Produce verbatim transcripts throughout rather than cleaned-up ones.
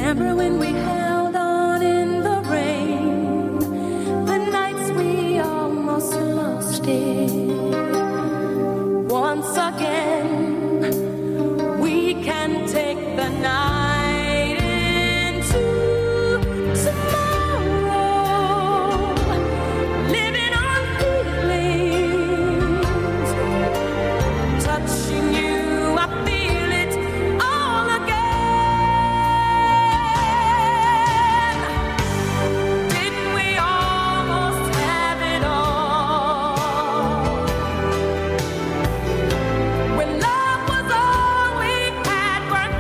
Remember when we held on in the rain, the nights we almost lost it. Once again, we can take the night into tomorrow, living on feelings, touching you, I feel it all again. Didn't we almost have it all? When love was all we had worth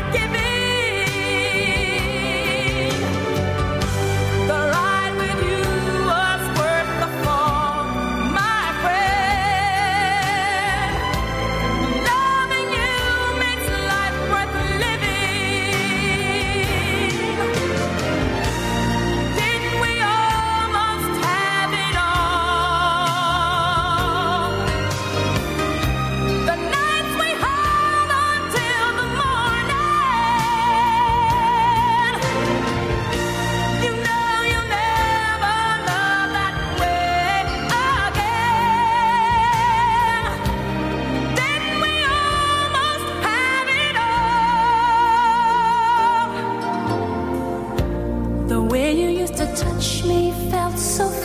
giving, the ride with you was worth the fall, my friend. Loving you makes life worth living. Didn't we almost have it all? The nights we held on till the morning. You know you'll never love that way again. Didn't we almost have it all? The way you used to touch me felt so